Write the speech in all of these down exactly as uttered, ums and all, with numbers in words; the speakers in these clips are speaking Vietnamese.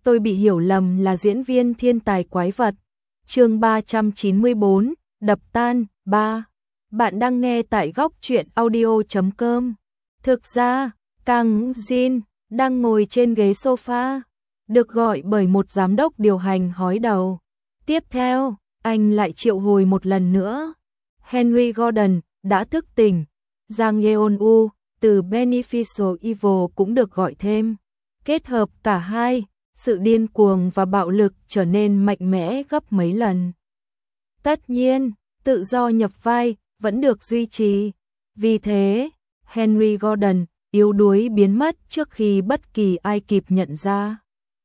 tôi bị hiểu lầm là diễn viên thiên tài quái vật. Chương ba trăm chín mươi bốn, đập tan. Ba. Bạn đang nghe tại góc truyện audio chấm com. Thực ra, Kang Jin đang ngồi trên ghế sofa, được gọi bởi một giám đốc điều hành hói đầu. Tiếp theo, anh lại triệu hồi một lần nữa. Henry Gordon đã thức tỉnh. Jang Yeon-woo từ Beneficial Evil cũng được gọi thêm. Kết hợp cả hai, sự điên cuồng và bạo lực trở nên mạnh mẽ gấp mấy lần. Tất nhiên, tự do nhập vai vẫn được duy trì. Vì thế, Henry Gordon yếu đuối biến mất trước khi bất kỳ ai kịp nhận ra.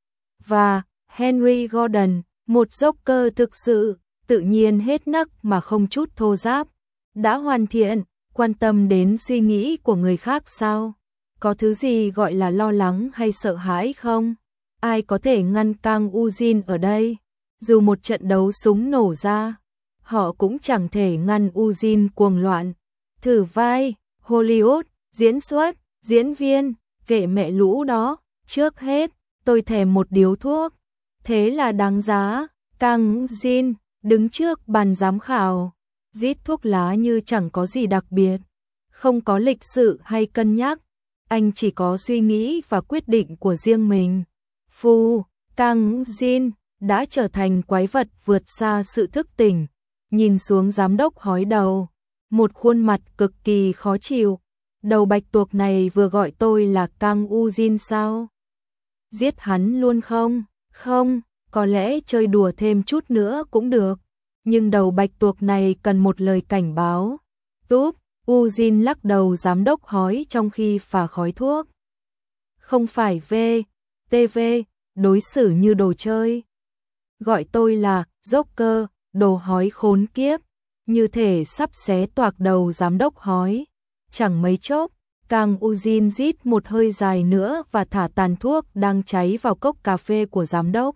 Và Henry Gordon, một Joker thực sự, tự nhiên hết nấc mà không chút thô ráp, đã hoàn thiện, quan tâm đến suy nghĩ của người khác sao? Có thứ gì gọi là lo lắng hay sợ hãi không? Ai có thể ngăn Kang Woo-jin ở đây? Dù một trận đấu súng nổ ra, họ cũng chẳng thể ngăn Woo-jin cuồng loạn. Thử vai, Hollywood, diễn xuất, diễn viên, kệ mẹ lũ đó, trước hết, tôi thèm một điếu thuốc. Thế là đáng giá. Kang Jin đứng trước bàn giám khảo, rít thuốc lá như chẳng có gì đặc biệt, không có lịch sự hay cân nhắc, anh chỉ có suy nghĩ và quyết định của riêng mình. Phu, Kang Jin đã trở thành quái vật vượt xa sự thức tỉnh, nhìn xuống giám đốc hói đầu, một khuôn mặt cực kỳ khó chịu. Đầu bạch tuộc này vừa gọi tôi là Kang Woo-jin sao? Giết hắn luôn không? Không, có lẽ chơi đùa thêm chút nữa cũng được, nhưng đầu bạch tuộc này cần một lời cảnh báo. Túp, Woo-jin lắc đầu giám đốc hói trong khi phả khói thuốc. Không phải V, tê vê, đối xử như đồ chơi. Gọi tôi là Joker, đồ hói khốn kiếp, như thể sắp xé toạc đầu giám đốc hói. Chẳng mấy chốc, Kang Woo-jin rít một hơi dài nữa và thả tàn thuốc đang cháy vào cốc cà phê của giám đốc.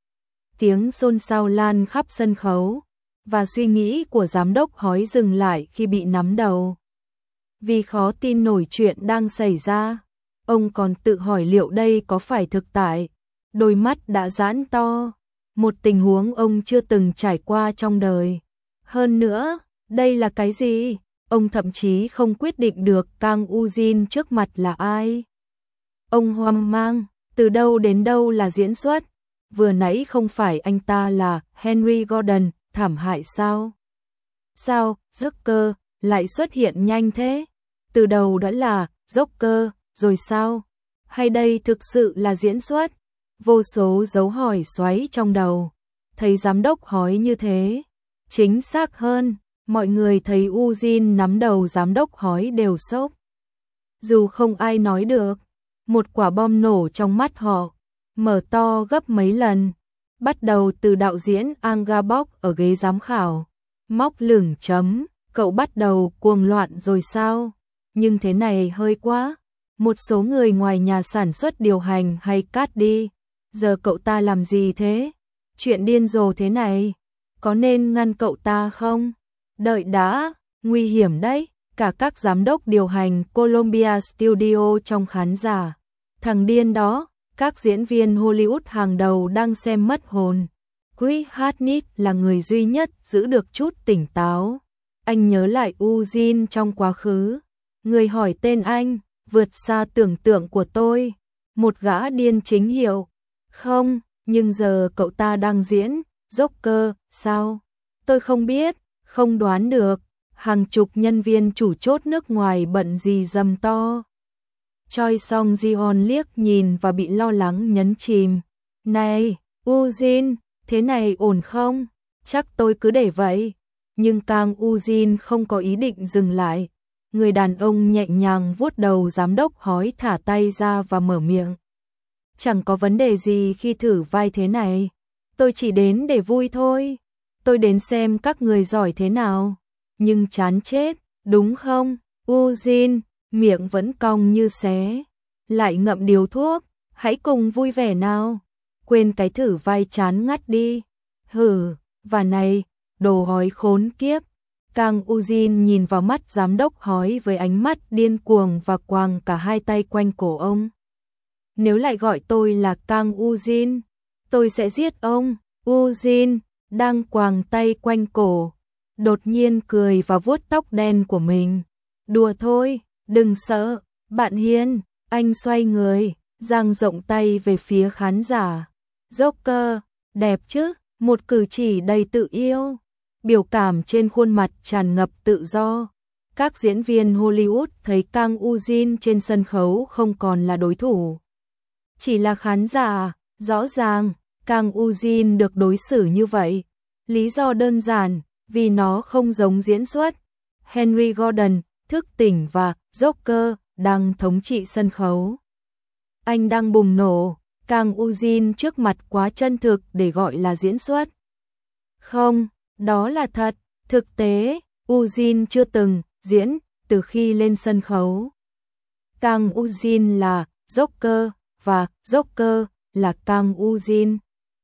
Tiếng xôn xao lan khắp sân khấu, và suy nghĩ của giám đốc hói dừng lại khi bị nắm đầu. Vì khó tin nổi chuyện đang xảy ra, ông còn tự hỏi liệu đây có phải thực tại. Đôi mắt đã giãn to, một tình huống ông chưa từng trải qua trong đời. Hơn nữa, đây là cái gì? Ông thậm chí không quyết định được Kang Woo-jin trước mặt là ai. Ông hoang mang, từ đâu đến đâu là diễn xuất. Vừa nãy không phải anh ta là Henry Gordon, thảm hại sao? Sao, Joker lại xuất hiện nhanh thế? Từ đầu đã là Joker, rồi sao? Hay đây thực sự là diễn xuất? Vô số dấu hỏi xoáy trong đầu. Thấy giám đốc hói như thế. Chính xác hơn, mọi người thấy Woo-jin nắm đầu giám đốc hói đều sốc. Dù không ai nói được, một quả bom nổ trong mắt họ, mở to gấp mấy lần. Bắt đầu từ đạo diễn Anga Bok ở ghế giám khảo. Móc lửng chấm, cậu bắt đầu cuồng loạn rồi sao? Nhưng thế này hơi quá. Một số người ngoài nhà sản xuất điều hành hay cắt đi. Giờ cậu ta làm gì thế? Chuyện điên rồ thế này, có nên ngăn cậu ta không? Đợi đã, nguy hiểm đấy. Cả các giám đốc điều hành Columbia Studio trong khán giả. Thằng điên đó, các diễn viên Hollywood hàng đầu đang xem mất hồn. Chris Hardwick là người duy nhất giữ được chút tỉnh táo. Anh nhớ lại Woo-jin trong quá khứ. Người hỏi tên anh, vượt xa tưởng tượng của tôi. Một gã điên chính hiệu. Không, nhưng giờ cậu ta đang diễn Joker, sao? Tôi không biết, không đoán được. Hàng chục nhân viên chủ chốt nước ngoài bận gì dầm to. Choi Song Ji-on liếc nhìn và bị lo lắng nhấn chìm. Này, Woo-jin, thế này ổn không? Chắc tôi cứ để vậy. Nhưng Kang Woo-jin không có ý định dừng lại. Người đàn ông nhẹ nhàng vuốt đầu giám đốc hói, thả tay ra và mở miệng. Chẳng có vấn đề gì khi thử vai thế này. Tôi chỉ đến để vui thôi. Tôi đến xem các người giỏi thế nào. Nhưng chán chết, đúng không? Woo-jin, miệng vẫn cong như xé. Lại ngậm điếu thuốc, hãy cùng vui vẻ nào. Quên cái thử vai chán ngắt đi. Hừ, và này, đồ hói khốn kiếp. Kang Woo-jin nhìn vào mắt giám đốc hói với ánh mắt điên cuồng và quàng cả hai tay quanh cổ ông. Nếu lại gọi tôi là Kang Woo-jin, tôi sẽ giết ông. Eugene đang quàng tay quanh cổ, đột nhiên cười và vuốt tóc đen của mình. Đùa thôi, đừng sợ, bạn Hiên. Anh xoay người, dang rộng tay về phía khán giả. Joker, đẹp chứ, một cử chỉ đầy tự yêu. Biểu cảm trên khuôn mặt tràn ngập tự do. Các diễn viên Hollywood thấy Kang Eugene trên sân khấu không còn là đối thủ. Chỉ là khán giả, rõ ràng, Kang Eugene được đối xử như vậy. Lý do đơn giản, vì nó không giống diễn xuất. Henry Gordon, thức tỉnh và Joker đang thống trị sân khấu. Anh đang bùng nổ, Kang Eugene trước mặt quá chân thực để gọi là diễn xuất. Không, đó là thật, thực tế, Eugene chưa từng diễn từ khi lên sân khấu. Kang Eugene là Joker và Joker là Kang Eugene.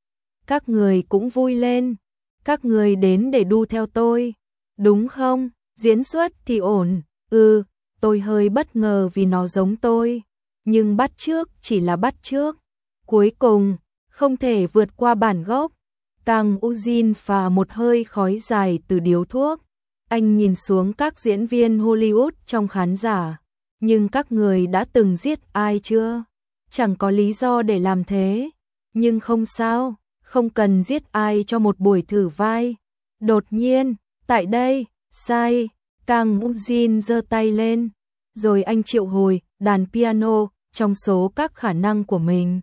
Các người cũng vui lên, các người đến để đu theo tôi, đúng không? Diễn xuất thì ổn, ừ, tôi hơi bất ngờ vì nó giống tôi, nhưng bắt chước chỉ là bắt chước. Cuối cùng, không thể vượt qua bản gốc. Kang Eugene phà một hơi khói dài từ điếu thuốc. Anh nhìn xuống các diễn viên Hollywood trong khán giả. Nhưng các người đã từng giết ai chưa? Chẳng có lý do để làm thế. Nhưng không sao, không cần giết ai cho một buổi thử vai. Đột nhiên, tại đây, sai, Kang Eugene giơ tay lên. Rồi anh triệu hồi đàn piano trong số các khả năng của mình.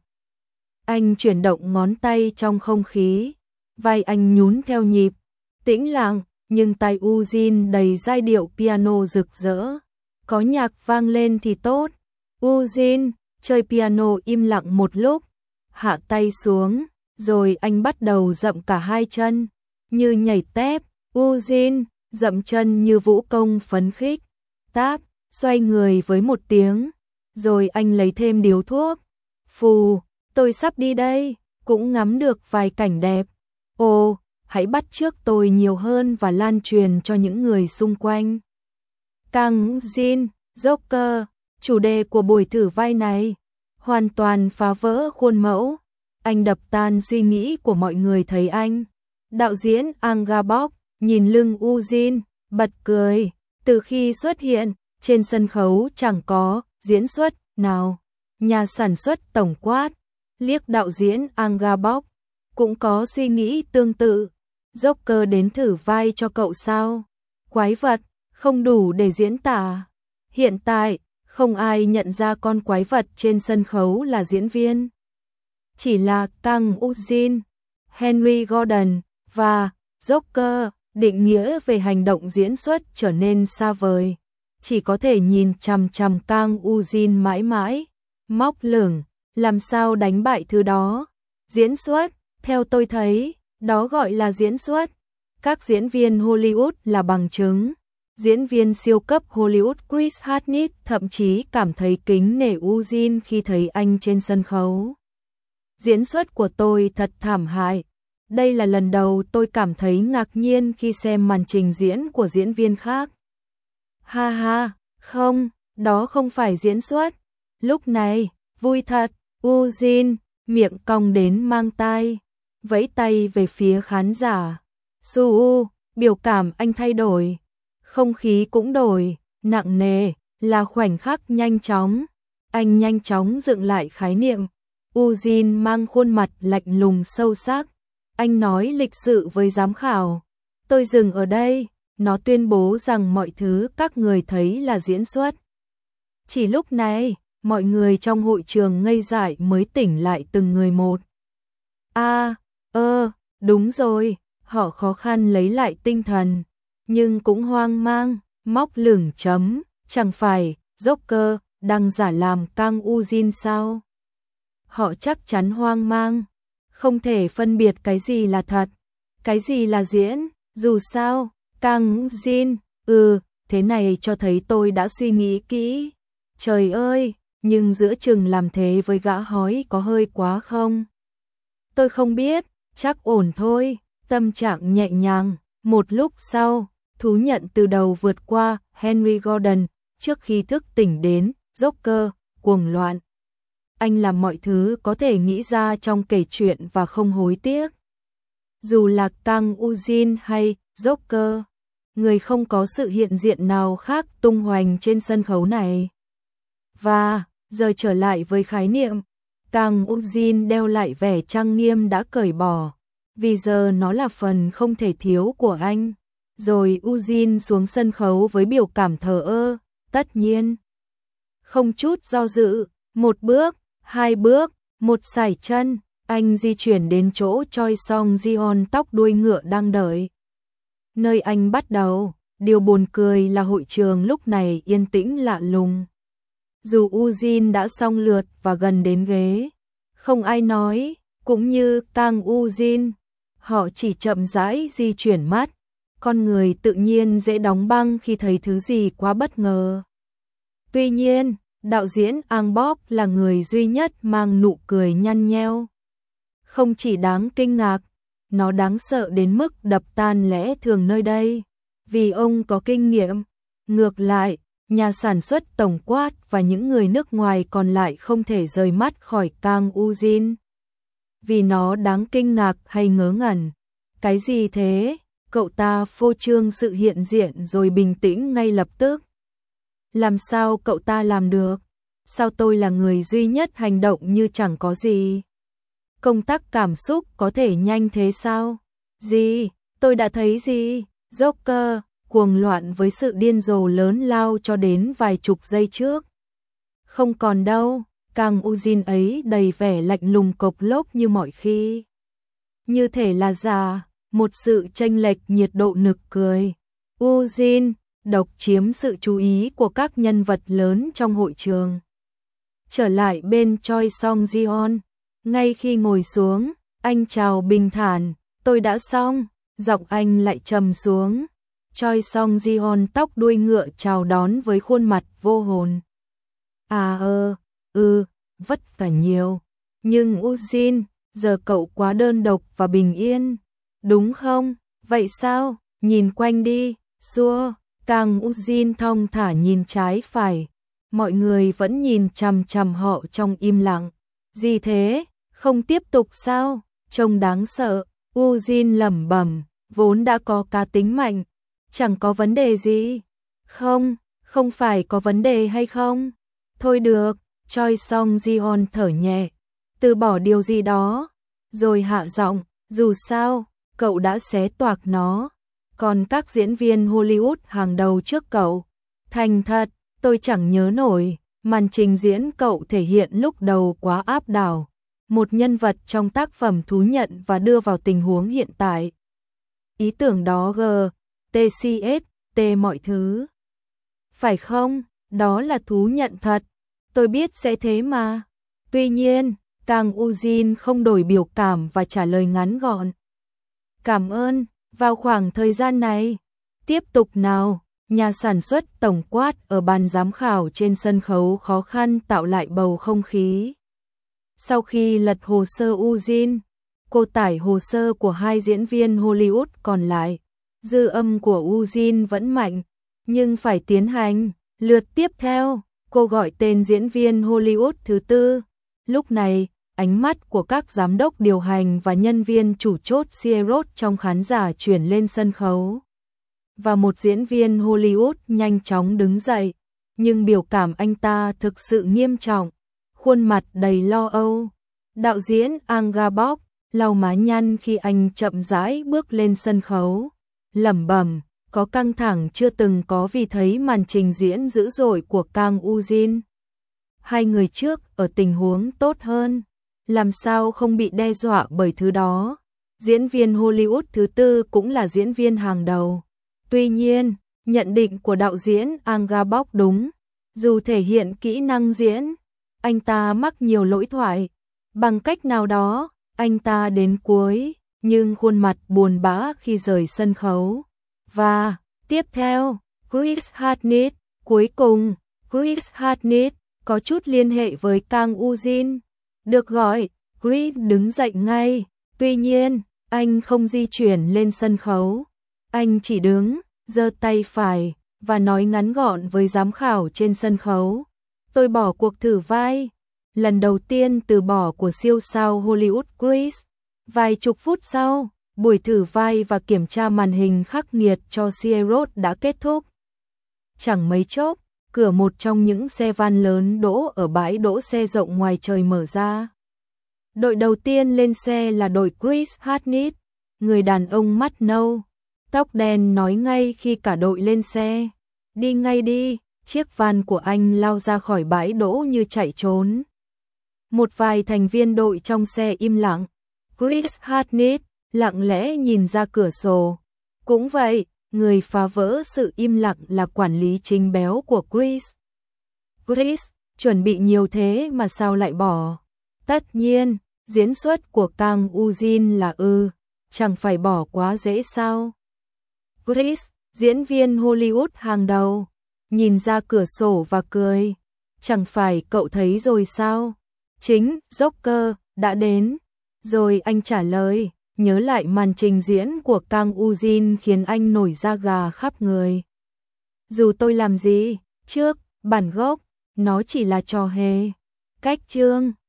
Anh chuyển động ngón tay trong không khí. Vai anh nhún theo nhịp. Tĩnh lặng, nhưng tai Eugene đầy giai điệu piano rực rỡ. Có nhạc vang lên thì tốt. Eugene chơi piano im lặng một lúc, hạ tay xuống, rồi anh bắt đầu dậm cả hai chân, như nhảy tép. Eugene dậm chân như vũ công phấn khích. Táp, xoay người với một tiếng, rồi anh lấy thêm điếu thuốc. Phù, tôi sắp đi đây, cũng ngắm được vài cảnh đẹp. Ồ, hãy bắt chước tôi nhiều hơn và lan truyền cho những người xung quanh. Kang Eugene, Joker, chủ đề của buổi thử vai này, hoàn toàn phá vỡ khuôn mẫu. Anh đập tan suy nghĩ của mọi người thấy anh. Đạo diễn Angabok nhìn lưng Eugene, bật cười. Từ khi xuất hiện, trên sân khấu chẳng có diễn xuất nào. Nhà sản xuất tổng quát, liếc đạo diễn Angabok, cũng có suy nghĩ tương tự. Joker đến thử vai cho cậu sao? Quái vật, không đủ để diễn tả. Hiện tại, không ai nhận ra con quái vật trên sân khấu là diễn viên. Chỉ là Kang Eugene, Henry Gordon và Joker. Định nghĩa về hành động diễn xuất trở nên xa vời. Chỉ có thể nhìn chằm chằm Kang Eugene mãi mãi. Móc lửng, làm sao đánh bại thứ đó? Diễn xuất, theo tôi thấy, đó gọi là diễn xuất. Các diễn viên Hollywood là bằng chứng. Diễn viên siêu cấp Hollywood Chris Hardwick thậm chí cảm thấy kính nể Eugene khi thấy anh trên sân khấu. Diễn xuất của tôi thật thảm hại. Đây là lần đầu tôi cảm thấy ngạc nhiên khi xem màn trình diễn của diễn viên khác. Ha ha, không, đó không phải diễn xuất. Lúc này, vui thật, Eugene, miệng cong đến mang tai, vẫy tay về phía khán giả. Su, biểu cảm anh thay đổi, không khí cũng đổi, nặng nề, là khoảnh khắc nhanh chóng. Anh nhanh chóng dựng lại khái niệm. Eugene mang khuôn mặt lạnh lùng sâu sắc. Anh nói lịch sự với giám khảo. Tôi dừng ở đây, nó tuyên bố rằng mọi thứ các người thấy là diễn xuất. Chỉ lúc này, mọi người trong hội trường ngây dại mới tỉnh lại từng người một. À, ơ, đúng rồi, họ khó khăn lấy lại tinh thần, nhưng cũng hoang mang, móc lửng chấm, chẳng phải, Joker đang giả làm Kang Eugene sao? Họ chắc chắn hoang mang, không thể phân biệt cái gì là thật, cái gì là diễn, dù sao, Kang Eugene, ừ, thế này cho thấy tôi đã suy nghĩ kỹ. Trời ơi, nhưng giữa chừng làm thế với gã hói có hơi quá không? Tôi không biết, chắc ổn thôi, tâm trạng nhẹ nhàng. Một lúc sau, thú nhận từ đầu vượt qua Henry Gordon, trước khi thức tỉnh đến, Joker, cuồng loạn. anh làm mọi thứ có thể nghĩ ra trong kể chuyện và không hối tiếc. Dù là Kang Woo-jin hay Joker, người không có sự hiện diện nào khác tung hoành trên sân khấu này. Và, giờ trở lại với khái niệm, Kang Woo-jin đeo lại vẻ trang nghiêm đã cởi bỏ, vì giờ nó là phần không thể thiếu của anh. Rồi Woo-jin xuống sân khấu với biểu cảm thờ ơ, tất nhiên. Không chút do dự, một bước, hai bước, một sải chân, anh di chuyển đến chỗ Choi Song Jeon tóc đuôi ngựa đang đợi. Nơi anh bắt đầu, điều buồn cười là hội trường lúc này yên tĩnh lạ lùng. Dù Woo-jin đã xong lượt và gần đến ghế, không ai nói, cũng như Kang Woo-jin, họ chỉ chậm rãi di chuyển mắt. Con người tự nhiên dễ đóng băng khi thấy thứ gì quá bất ngờ. Tuy nhiên, đạo diễn Ang Bob là người duy nhất mang nụ cười nhăn nheo. Không chỉ đáng kinh ngạc, nó đáng sợ đến mức đập tan lẽ thường nơi đây. Vì ông có kinh nghiệm. Ngược lại, nhà sản xuất tổng quát và những người nước ngoài còn lại không thể rời mắt khỏi Kang Woo-jin. Vì nó đáng kinh ngạc hay ngớ ngẩn. Cái gì thế? Cậu ta phô trương sự hiện diện rồi bình tĩnh ngay lập tức. Làm sao cậu ta làm được? Sao tôi là người duy nhất hành động như chẳng có gì? Công tác cảm xúc có thể nhanh thế sao? Gì? Tôi đã thấy gì? Joker, cuồng loạn với sự điên rồ lớn lao cho đến vài chục giây trước. Không còn đâu, Kang Woo-jin ấy đầy vẻ lạnh lùng cộc lốc như mọi khi. Như thể là già. Một sự chênh lệch nhiệt độ nực cười. Woo-jin độc chiếm sự chú ý của các nhân vật lớn trong hội trường. Trở lại bên Choi Song Jeon, ngay khi ngồi xuống, anh chào bình thản, tôi đã xong, giọng anh lại trầm xuống. Choi Song Jeon tóc đuôi ngựa chào đón với khuôn mặt vô hồn. À ơ, ừ, vất vả nhiều, nhưng Woo-jin, giờ cậu quá đơn độc và bình yên. Đúng không? Vậy sao? Nhìn quanh đi, xua, Kang Woo-jin thong thả nhìn trái phải. Mọi người vẫn nhìn chằm chằm họ trong im lặng. Gì thế? Không tiếp tục sao? Trông đáng sợ. Woo-jin lẩm bẩm, vốn đã có cá tính mạnh. Chẳng có vấn đề gì. Không, không phải có vấn đề hay không? Thôi được, Choi Song Jeon thở nhẹ. Từ bỏ điều gì đó. Rồi hạ giọng, dù sao, cậu đã xé toạc nó. Còn các diễn viên Hollywood hàng đầu trước cậu. Thành thật, tôi chẳng nhớ nổi. Màn trình diễn cậu thể hiện lúc đầu quá áp đảo. Một nhân vật trong tác phẩm thú nhận và đưa vào tình huống hiện tại. Ý tưởng đó g, tê xê ét, t mọi thứ. Phải không? Đó là thú nhận thật. Tôi biết sẽ thế mà. Tuy nhiên, Kang Woo-jin không đổi biểu cảm và trả lời ngắn gọn. Cảm ơn, vào khoảng thời gian này. Tiếp tục nào, nhà sản xuất tổng quát ở ban giám khảo trên sân khấu khó khăn tạo lại bầu không khí. Sau khi lật hồ sơ Woo-jin, cô tải hồ sơ của hai diễn viên Hollywood còn lại. Dư âm của Woo-jin vẫn mạnh, nhưng phải tiến hành. Lượt tiếp theo, cô gọi tên diễn viên Hollywood thứ tư. Lúc này, ánh mắt của các giám đốc điều hành và nhân viên chủ chốt Sierrot trong khán giả chuyển lên sân khấu. Và một diễn viên Hollywood nhanh chóng đứng dậy, nhưng biểu cảm anh ta thực sự nghiêm trọng, khuôn mặt đầy lo âu. Đạo diễn Ang Bob lau má nhăn khi anh chậm rãi bước lên sân khấu, lẩm bẩm, có căng thẳng chưa từng có vì thấy màn trình diễn dữ dội của Kang Woo-jin. Hai người trước ở tình huống tốt hơn, làm sao không bị đe dọa bởi thứ đó. Diễn viên Hollywood thứ tư cũng là diễn viên hàng đầu. Tuy nhiên, nhận định của đạo diễn Ang Bob đúng, dù thể hiện kỹ năng diễn, anh ta mắc nhiều lỗi thoại. Bằng cách nào đó, anh ta đến cuối, nhưng khuôn mặt buồn bã khi rời sân khấu. Và, tiếp theo, Chris Hartnett, cuối cùng, Chris Hartnett có chút liên hệ với Kang Woo-jin. Được gọi, Chris đứng dậy ngay, tuy nhiên, anh không di chuyển lên sân khấu. Anh chỉ đứng, giơ tay phải, và nói ngắn gọn với giám khảo trên sân khấu. Tôi bỏ cuộc thử vai. lần đầu tiên từ bỏ của siêu sao Hollywood Chris. Vài chục phút sau, buổi thử vai và kiểm tra màn hình khắc nghiệt cho Sierrot đã kết thúc. Chẳng mấy chốc, cửa một trong những xe van lớn đỗ ở bãi đỗ xe rộng ngoài trời mở ra. Đội đầu tiên lên xe là đội Chris Hartnett, người đàn ông mắt nâu, tóc đen nói ngay khi cả đội lên xe. Đi ngay đi, chiếc van của anh lao ra khỏi bãi đỗ như chạy trốn. Một vài thành viên đội trong xe im lặng. Chris Hartnett lặng lẽ nhìn ra cửa sổ. Cũng vậy, người phá vỡ sự im lặng là quản lý chính béo của Chris. Chris, chuẩn bị nhiều thế mà sao lại bỏ? Tất nhiên, diễn xuất của Kang Eugene là ư, chẳng phải bỏ quá dễ sao? Chris, diễn viên Hollywood hàng đầu, nhìn ra cửa sổ và cười. Chẳng phải cậu thấy rồi sao? Chính Joker đã đến. Rồi anh trả lời, nhớ lại màn trình diễn của Kang Eugene khiến anh nổi da gà khắp người. Dù tôi làm gì, trước, bản gốc, nó chỉ là trò hề. Cách chương